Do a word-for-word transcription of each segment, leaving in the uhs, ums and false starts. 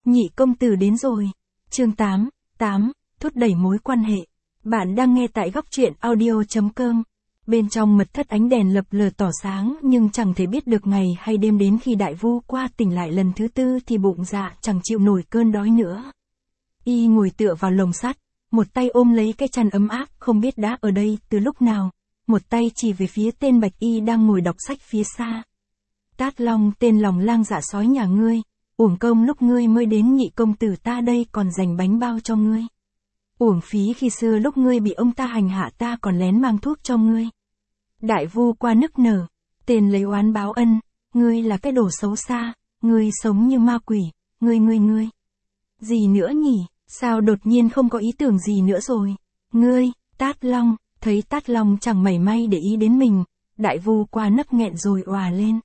Nhị công tử đến rồi. Chương tám, tám, thúc đẩy mối quan hệ. Bạn đang nghe tại góc truyện audio.com. Bên trong mật thất ánh đèn lập lờ tỏ sáng nhưng chẳng thể biết được ngày hay đêm, đến khi Đại Vu qua tỉnh lại lần thứ tư thì bụng dạ chẳng chịu nổi cơn đói nữa. Y ngồi tựa vào lồng sắt, một tay ôm lấy cái chăn ấm áp, không biết đã ở đây từ lúc nào, một tay chỉ về phía tên Bạch Y đang ngồi đọc sách phía xa. Tát Long, tên lòng lang dạ sói nhà ngươi, uổng công lúc ngươi mới đến, nhị công tử ta đây còn dành bánh bao cho ngươi. Uổng phí khi xưa lúc ngươi bị ông ta hành hạ ta còn lén mang thuốc cho ngươi. Đại Vu qua nức nở, tên lấy oán báo ân, ngươi là cái đồ xấu xa, ngươi sống như ma quỷ, ngươi ngươi ngươi. Gì nữa nhỉ, sao đột nhiên không có ý tưởng gì nữa rồi? Ngươi, Tát Long, thấy Tát Long chẳng mảy may để ý đến mình, Đại Vu qua nấc nghẹn rồi òa lên.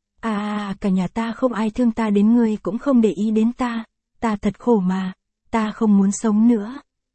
À, cả nhà ta không ai thương ta, đến ngươi cũng không để ý đến ta, ta thật khổ mà, ta không muốn sống nữa.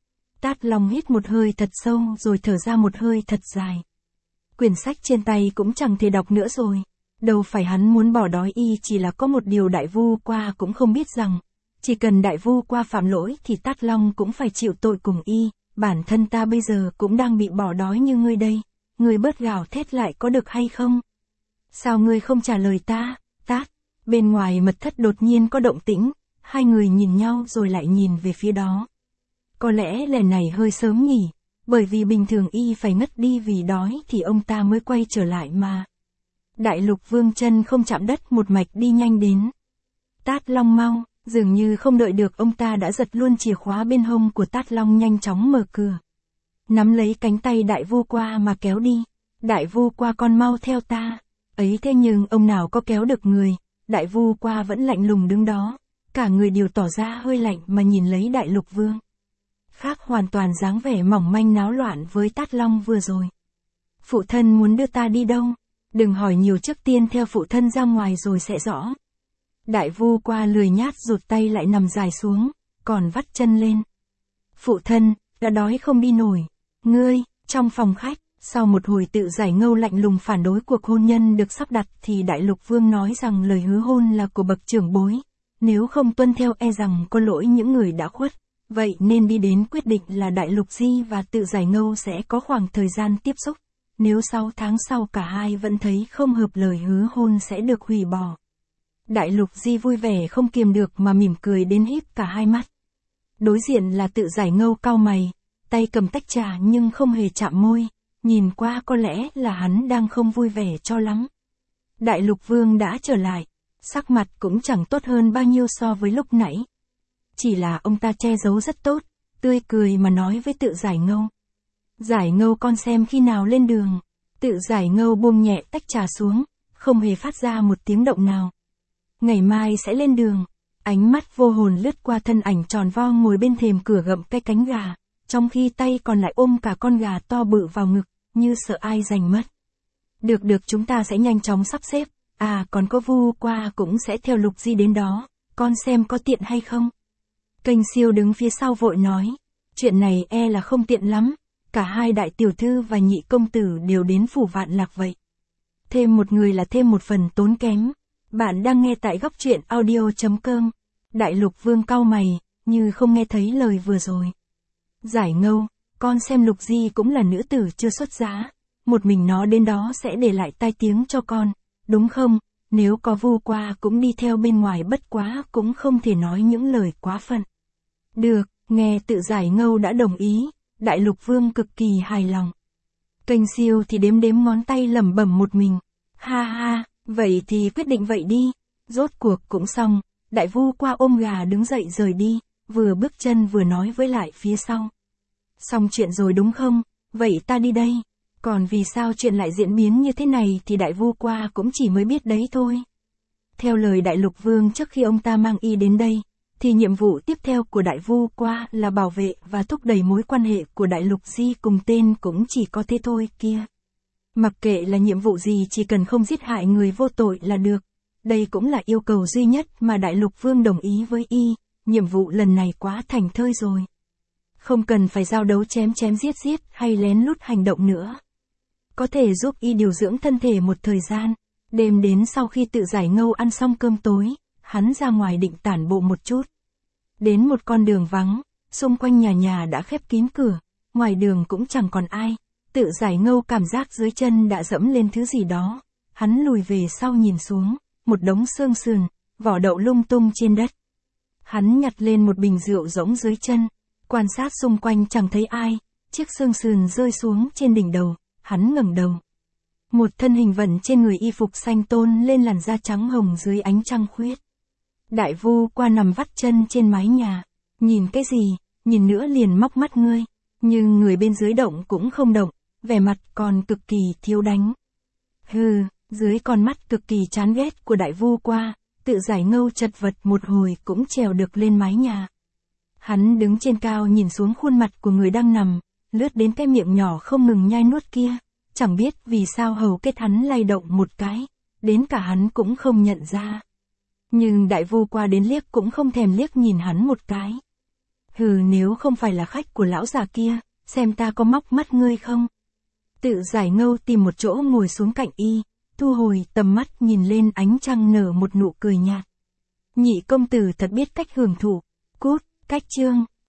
Tát Long hít một hơi thật sâu rồi thở ra một hơi thật dài. Quyển sách trên tay cũng chẳng thể đọc nữa rồi. Đâu phải hắn muốn bỏ đói, y chỉ là có một điều Đại Vu qua cũng không biết rằng, chỉ cần Đại Vu qua phạm lỗi thì Tát Long cũng phải chịu tội cùng y. Bản thân ta bây giờ cũng đang bị bỏ đói như ngươi đây, ngươi bớt gào thét lại có được hay không? Sao ngươi không trả lời ta, Tát? Bên ngoài mật thất đột nhiên có động tĩnh, hai người nhìn nhau rồi lại nhìn về phía đó. Có lẽ lần này hơi sớm nhỉ, bởi vì bình thường y phải ngất đi vì đói thì ông ta mới quay trở lại mà. Đại Lục Vương chân không chạm đất một mạch đi nhanh đến. Tát Long mau, dường như không đợi được ông ta đã giật luôn chìa khóa bên hông của Tát Long, nhanh chóng mở cửa. Nắm lấy cánh tay Đại Vu qua mà kéo đi. Đại Vu qua, con mau theo ta. Ấy thế nhưng ông nào có kéo được người, Đại Vu qua vẫn lạnh lùng đứng đó, cả người đều tỏ ra hơi lạnh mà nhìn lấy Đại Lục Vương. Khác hoàn toàn dáng vẻ mỏng manh náo loạn với Tát Long vừa rồi. Phụ thân muốn đưa ta đi đâu? Đừng hỏi nhiều, trước tiên theo phụ thân ra ngoài rồi sẽ rõ. Đại Vu qua lười nhát rụt tay lại nằm dài xuống, còn vắt chân lên. Phụ thân, đã đói không đi nổi. Ngươi, trong phòng khách. Sau một hồi tự giải ngâu lạnh lùng phản đối cuộc hôn nhân được sắp đặt thì Đại Lục Vương nói rằng lời hứa hôn là của bậc trưởng bối, nếu không tuân theo e rằng có lỗi những người đã khuất, vậy nên đi đến quyết định là Đại Lục Di và tự giải ngâu sẽ có khoảng thời gian tiếp xúc, nếu sáu tháng sau cả hai vẫn thấy không hợp lời hứa hôn sẽ được hủy bỏ. Đại Lục Di vui vẻ không kiềm được mà mỉm cười đến híp cả hai mắt. Đối diện là tự giải ngâu cau mày, tay cầm tách trà nhưng không hề chạm môi. Nhìn qua có lẽ là hắn đang không vui vẻ cho lắm. Đại Lục Vương đã trở lại, sắc mặt cũng chẳng tốt hơn bao nhiêu so với lúc nãy. Chỉ là ông ta che giấu rất tốt, tươi cười mà nói với tự giải ngâu. Giải ngâu, con xem khi nào lên đường. Tự giải ngâu buông nhẹ tách trà xuống, không hề phát ra một tiếng động nào. Ngày mai sẽ lên đường. Ánh mắt vô hồn lướt qua thân ảnh tròn vo ngồi bên thềm cửa gặm cái cánh gà, trong khi tay còn lại ôm cả con gà to bự vào ngực, như sợ ai giành mất. Được được, chúng ta sẽ nhanh chóng sắp xếp. À, còn có Vu qua cũng sẽ theo Lục Di đến đó, con xem có tiện hay không? Kênh Siêu đứng phía sau vội nói, chuyện này e là không tiện lắm, cả hai đại tiểu thư và nhị công tử đều đến phủ Vạn Lạc vậy. Thêm một người là thêm một phần tốn kém. Bạn đang nghe tại góc truyện audio.com. Đại Lục Vương cau mày, như không nghe thấy lời vừa rồi. Giải ngâu, con xem Lục Di cũng là nữ tử chưa xuất giá, một mình nó đến đó sẽ để lại tai tiếng cho con, đúng không? Nếu có Vu qua cũng đi theo bên ngoài, bất quá cũng không thể nói những lời quá phận. Được, nghe tự giải ngâu đã đồng ý, Đại Lục Vương cực kỳ hài lòng. Kênh Siêu thì đếm đếm ngón tay lẩm bẩm một mình. Ha ha, vậy thì quyết định vậy đi. Rốt cuộc cũng xong, Đại Vu qua ôm gà đứng dậy rời đi, vừa bước chân vừa nói với lại phía sau. Xong chuyện rồi đúng không? Vậy ta đi đây. Còn vì sao chuyện lại diễn biến như thế này thì Đại Vu qua cũng chỉ mới biết đấy thôi. Theo lời Đại Lục Vương, trước khi ông ta mang y đến đây, thì nhiệm vụ tiếp theo của Đại Vu qua là bảo vệ và thúc đẩy mối quan hệ của Đại Lục Di cùng tên cũng chỉ có thế thôi kia. Mặc kệ là nhiệm vụ gì, chỉ cần không giết hại người vô tội là được. Đây cũng là yêu cầu duy nhất mà Đại Lục Vương đồng ý với y, nhiệm vụ lần này quá thành thơi rồi. Không cần phải giao đấu chém chém giết giết hay lén lút hành động nữa. Có thể giúp y điều dưỡng thân thể một thời gian. Đêm đến sau khi tự giải ngâu ăn xong cơm tối, hắn ra ngoài định tản bộ một chút. Đến một con đường vắng, xung quanh nhà nhà đã khép kín cửa, ngoài đường cũng chẳng còn ai. Tự Giải Ngâu cảm giác dưới chân đã dẫm lên thứ gì đó. Hắn lùi về sau nhìn xuống, một đống xương sườn, vỏ đậu lung tung trên đất. Hắn nhặt lên một bình rượu rỗng dưới chân, quan sát xung quanh chẳng thấy ai, chiếc xương sườn rơi xuống trên đỉnh đầu, hắn ngẩng đầu. Một thân hình vẩn trên người y phục xanh tôn lên làn da trắng hồng dưới ánh trăng khuyết. Đại Vu Qua nằm vắt chân trên mái nhà, nhìn cái gì, nhìn nữa liền móc mắt ngươi, nhưng người bên dưới động cũng không động, vẻ mặt còn cực kỳ thiếu đánh. Hừ, dưới con mắt cực kỳ chán ghét của Đại Vu Qua, Tự Giải Ngâu chật vật một hồi cũng trèo được lên mái nhà. Hắn đứng trên cao nhìn xuống khuôn mặt của người đang nằm, lướt đến cái miệng nhỏ không ngừng nhai nuốt kia, chẳng biết vì sao hầu kết hắn lay động một cái, đến cả hắn cũng không nhận ra. Nhưng Đại Vu Qua đến liếc cũng không thèm liếc nhìn hắn một cái. Hừ, nếu không phải là khách của lão già kia, xem ta có móc mắt ngươi không? Tự Giải Ngâu tìm một chỗ ngồi xuống cạnh y, thu hồi tầm mắt nhìn lên ánh trăng nở một nụ cười nhạt. Nhị công tử thật biết cách hưởng thụ. Cút, cách chương.